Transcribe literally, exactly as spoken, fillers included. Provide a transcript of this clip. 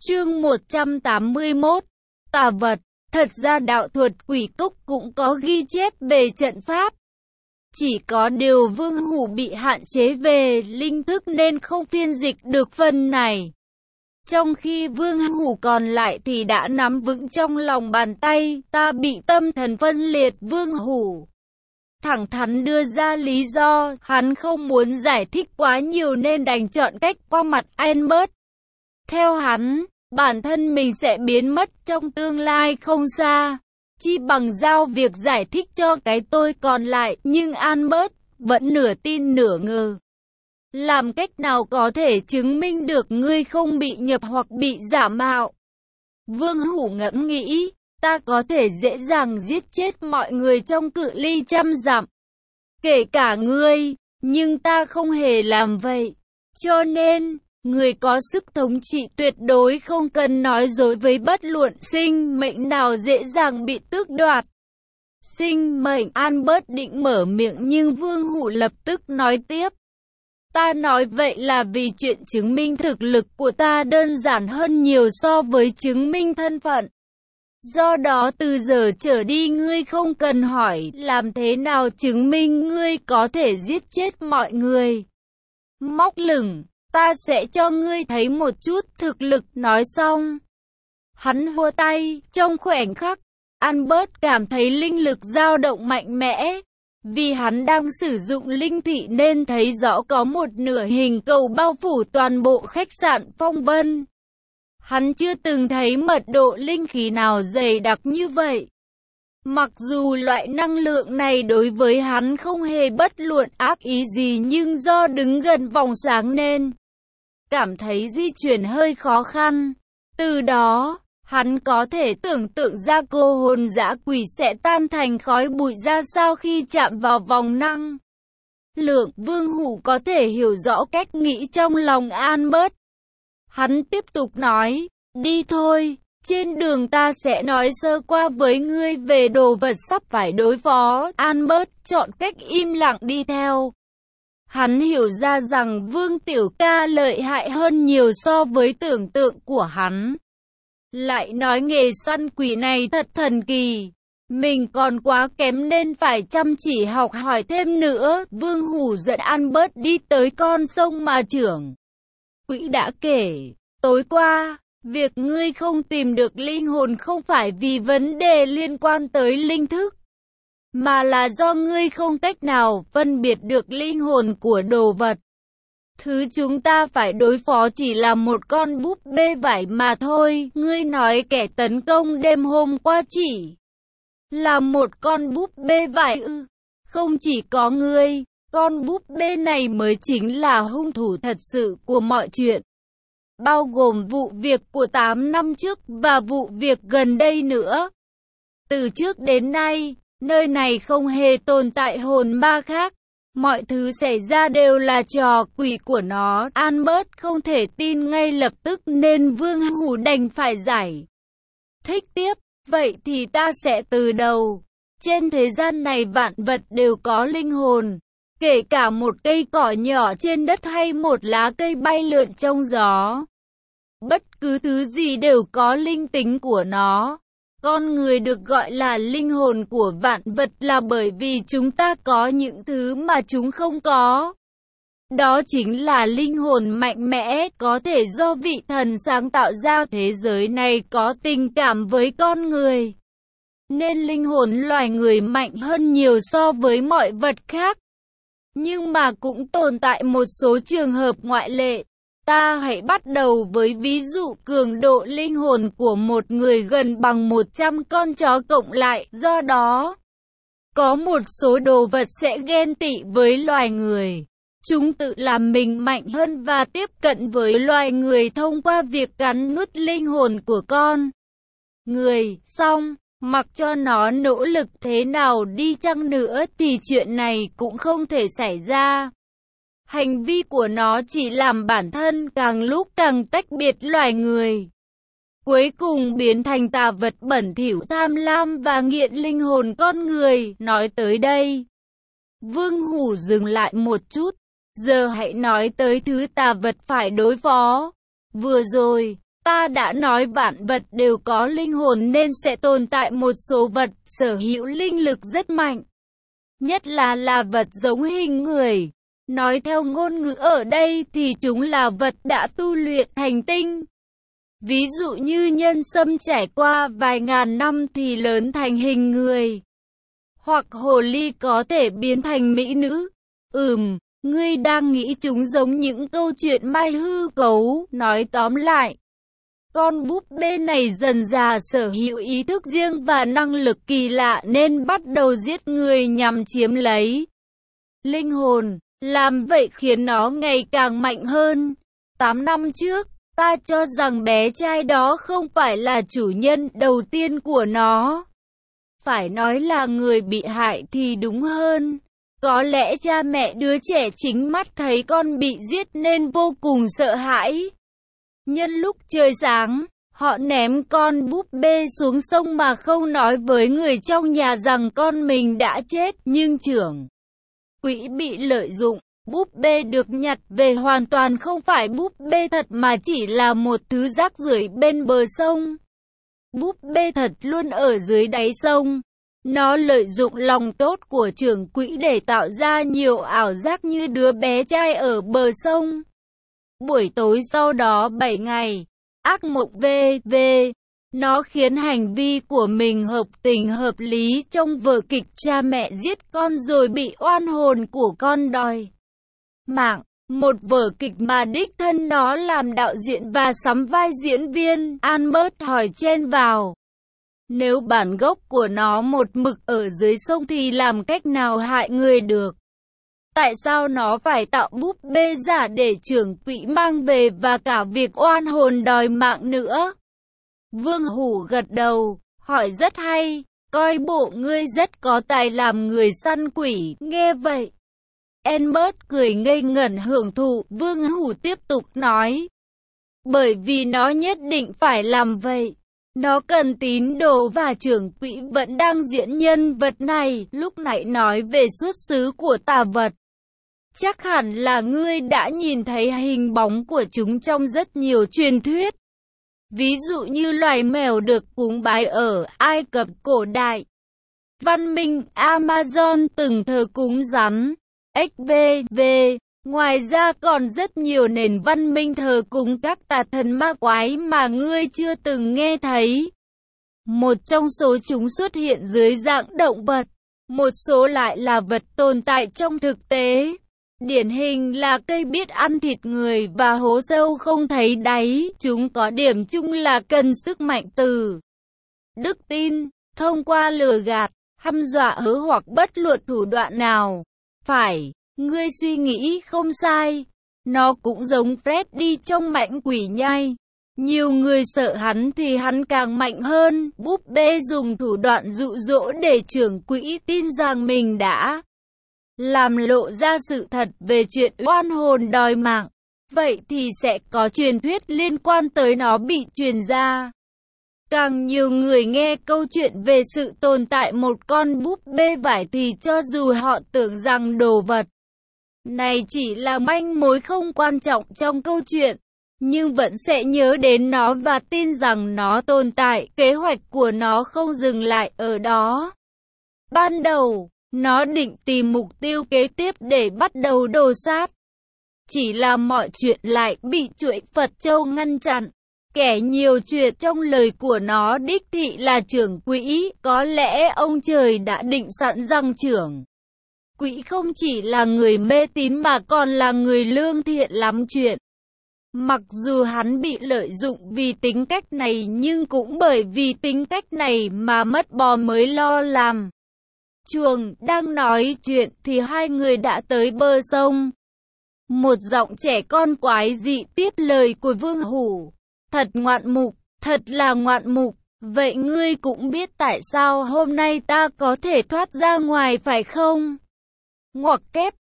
Chương một trăm tám mươi mốt. Tà vật. Thật ra đạo thuật quỷ cốc cũng có ghi chép về trận pháp. Chỉ có điều Vương Hủ bị hạn chế về linh thức nên không phiên dịch được phần này. Trong khi Vương Hủ còn lại thì đã nắm vững trong lòng bàn tay. Ta bị tâm thần phân liệt. Vương Hủ thẳng thắn đưa ra lý do, hắn không muốn giải thích quá nhiều nên đành chọn cách qua mặt Albert. Theo hắn, bản thân mình sẽ biến mất trong tương lai không xa, chi bằng giao việc giải thích cho cái tôi còn lại. Nhưng Albert vẫn nửa tin nửa ngờ. Làm cách nào có thể chứng minh được ngươi không bị nhập hoặc bị giả mạo? Vương Hủ ngẫm nghĩ, ta có thể dễ dàng giết chết mọi người trong cự ly trăm dặm, kể cả ngươi, nhưng ta không hề làm vậy. Cho nên, người có sức thống trị tuyệt đối không cần nói dối với bất luận sinh mệnh nào dễ dàng bị tước đoạt. Sinh mệnh. Albert định mở miệng nhưng Vương Hủ lập tức nói tiếp. Ta nói vậy là vì chuyện chứng minh thực lực của ta đơn giản hơn nhiều so với chứng minh thân phận. Do đó từ giờ trở đi ngươi không cần hỏi làm thế nào chứng minh ngươi có thể giết chết mọi người. Móc lửng, ta sẽ cho ngươi thấy một chút thực lực. Nói xong, hắn vua tay, trong khoảnh khắc, Albert cảm thấy linh lực dao động mạnh mẽ. Vì hắn đang sử dụng linh thị nên thấy rõ có một nửa hình cầu bao phủ toàn bộ khách sạn Phong Vân. Hắn chưa từng thấy mật độ linh khí nào dày đặc như vậy. Mặc dù loại năng lượng này đối với hắn không hề bất luận ác ý gì nhưng do đứng gần vòng sáng nên cảm thấy di chuyển hơi khó khăn. Từ đó, hắn có thể tưởng tượng ra cô hồn dã quỷ sẽ tan thành khói bụi ra sao khi chạm vào vòng năng lượng. Vương Hủ có thể hiểu rõ cách nghĩ trong lòng Albert. Hắn tiếp tục nói, đi thôi, trên đường ta sẽ nói sơ qua với ngươi về đồ vật sắp phải đối phó. Albert chọn cách im lặng đi theo. Hắn hiểu ra rằng Vương Tiểu Ca lợi hại hơn nhiều so với tưởng tượng của hắn. Lại nói nghề săn quỷ này thật thần kỳ. Mình còn quá kém nên phải chăm chỉ học hỏi thêm nữa. Vương Hủ dẫn Albert đi tới con sông mà trưởng quỹ đã kể. Tối qua, việc ngươi không tìm được linh hồn không phải vì vấn đề liên quan tới linh thức, mà là do ngươi không cách nào phân biệt được linh hồn của đồ vật. Thứ chúng ta phải đối phó chỉ là một con búp bê vải mà thôi. Ngươi nói kẻ tấn công đêm hôm qua chỉ là một con búp bê vải ư? Không chỉ có ngươi, con búp bê này mới chính là hung thủ thật sự của mọi chuyện. Bao gồm vụ việc của tám năm trước và vụ việc gần đây nữa. Từ trước đến nay, nơi này không hề tồn tại hồn ma khác. Mọi thứ xảy ra đều là trò quỷ của nó. Albert không thể tin ngay lập tức nên Vương Hủ đành phải giải thích tiếp. Vậy thì ta sẽ từ đầu. Trên thế gian này vạn vật đều có linh hồn. Kể cả một cây cỏ nhỏ trên đất hay một lá cây bay lượn trong gió. Bất cứ thứ gì đều có linh tính của nó. Con người được gọi là linh hồn của vạn vật là bởi vì chúng ta có những thứ mà chúng không có. Đó chính là linh hồn mạnh mẽ, có thể do vị thần sáng tạo ra. Thế giới này có tình cảm với con người, nên linh hồn loài người mạnh hơn nhiều so với mọi vật khác. Nhưng mà cũng tồn tại một số trường hợp ngoại lệ. Ta hãy bắt đầu với ví dụ cường độ linh hồn của một người gần bằng một trăm con chó cộng lại. Do đó, có một số đồ vật sẽ ghen tị với loài người. Chúng tự làm mình mạnh hơn và tiếp cận với loài người thông qua việc cắn nuốt linh hồn của con người. Xong, mặc cho nó nỗ lực thế nào đi chăng nữa thì chuyện này cũng không thể xảy ra. Hành vi của nó chỉ làm bản thân càng lúc càng tách biệt loài người. Cuối cùng biến thành tà vật bẩn thỉu tham lam và nghiện linh hồn con người. Nói tới đây, Vương Hủ dừng lại một chút. Giờ hãy nói tới thứ tà vật phải đối phó. Vừa rồi, Ta đã nói vạn vật đều có linh hồn nên sẽ tồn tại một số vật sở hữu linh lực rất mạnh. Nhất là là vật giống hình người. Nói theo ngôn ngữ ở đây thì chúng là vật đã tu luyện thành tinh. Ví dụ như nhân sâm trải qua vài ngàn năm thì lớn thành hình người. Hoặc hồ ly có thể biến thành mỹ nữ. Ừm, ngươi đang nghĩ chúng giống những câu chuyện mai hư cấu. Nói tóm lại, con búp bê này dần dà sở hữu ý thức riêng và năng lực kỳ lạ nên bắt đầu giết người nhằm chiếm lấy linh hồn. Làm vậy khiến nó ngày càng mạnh hơn. Tám năm trước, ta cho rằng bé trai đó không phải là chủ nhân đầu tiên của nó. Phải nói là người bị hại thì đúng hơn. Có lẽ cha mẹ đứa trẻ chính mắt thấy con bị giết nên vô cùng sợ hãi. Nhân lúc trời sáng, họ ném con búp bê xuống sông mà không nói với người trong nhà rằng con mình đã chết. Nhưng trưởng quỹ bị lợi dụng. Búp bê được nhặt về hoàn toàn không phải búp bê thật mà chỉ là một thứ rác rưởi bên bờ sông. Búp bê thật luôn ở dưới đáy sông. Nó lợi dụng lòng tốt của trưởng quỹ để tạo ra nhiều ảo giác như đứa bé trai ở bờ sông. Buổi tối sau đó bảy ngày, ác mộng vê vê. Nó khiến hành vi của mình hợp tình hợp lý trong vở kịch cha mẹ giết con rồi bị oan hồn của con đòi mạng. Một vở kịch mà đích thân nó làm đạo diễn và sắm vai diễn viên. Albert hỏi chen vào. Nếu bản gốc của nó một mực ở dưới sông thì làm cách nào hại người được? Tại sao nó phải tạo búp bê giả để trưởng quỹ mang về và cả việc oan hồn đòi mạng nữa? Vương Hủ gật đầu, hỏi rất hay, coi bộ ngươi rất có tài làm người săn quỷ. Nghe vậy, Albert cười ngây ngẩn hưởng thụ. Vương Hủ tiếp tục nói, bởi vì nó nhất định phải làm vậy. Nó cần tín đồ và trưởng quỹ vẫn đang diễn nhân vật này. Lúc nãy nói về xuất xứ của tà vật. Chắc hẳn là ngươi đã nhìn thấy hình bóng của chúng trong rất nhiều truyền thuyết. Ví dụ như loài mèo được cúng bái ở Ai Cập cổ đại. Văn minh Amazon từng thờ cúng rắn, ếch vê vê. Ngoài ra còn rất nhiều nền văn minh thờ cúng các tà thần ma quái mà ngươi chưa từng nghe thấy. Một trong số chúng xuất hiện dưới dạng động vật, một số lại là vật tồn tại trong thực tế. Điển hình là cây biết ăn thịt người và hố sâu không thấy đáy. Chúng có điểm chung là cần sức mạnh từ đức tin, thông qua lừa gạt, hăm dọa hớ hoặc bất luận thủ đoạn nào. Phải, ngươi suy nghĩ không sai. Nó cũng giống Freddy trong Mãnh Quỷ Nhai. Nhiều người sợ hắn thì hắn càng mạnh hơn. Búp bê dùng thủ đoạn dụ dỗ để trưởng quỹ tin rằng mình đã làm lộ ra sự thật về chuyện oan hồn đòi mạng. Vậy thì sẽ có truyền thuyết liên quan tới nó bị truyền ra. Càng nhiều người nghe câu chuyện về sự tồn tại một con búp bê vải thì cho dù họ tưởng rằng đồ vật này chỉ là manh mối không quan trọng trong câu chuyện, nhưng vẫn sẽ nhớ đến nó và tin rằng nó tồn tại. Kế hoạch của nó không dừng lại ở đó. Ban đầu, nó định tìm mục tiêu kế tiếp để bắt đầu đồ sát. Chỉ là mọi chuyện lại bị chuỗi Phật Châu ngăn chặn. Kẻ nhiều chuyện trong lời của nó đích thị là trưởng quỹ. Có lẽ ông trời đã định sẵn rằng trưởng quỹ không chỉ là người mê tín mà còn là người lương thiện lắm chuyện. Mặc dù hắn bị lợi dụng vì tính cách này nhưng cũng bởi vì tính cách này mà mất bò mới lo làm chuồng. Đang nói chuyện thì hai người đã tới bờ sông. Một giọng trẻ con quái dị tiếp lời của Vương Hủ. Thật ngoạn mục, thật là ngoạn mục. Vậy ngươi cũng biết tại sao hôm nay ta có thể thoát ra ngoài phải không? Ngoặc kép,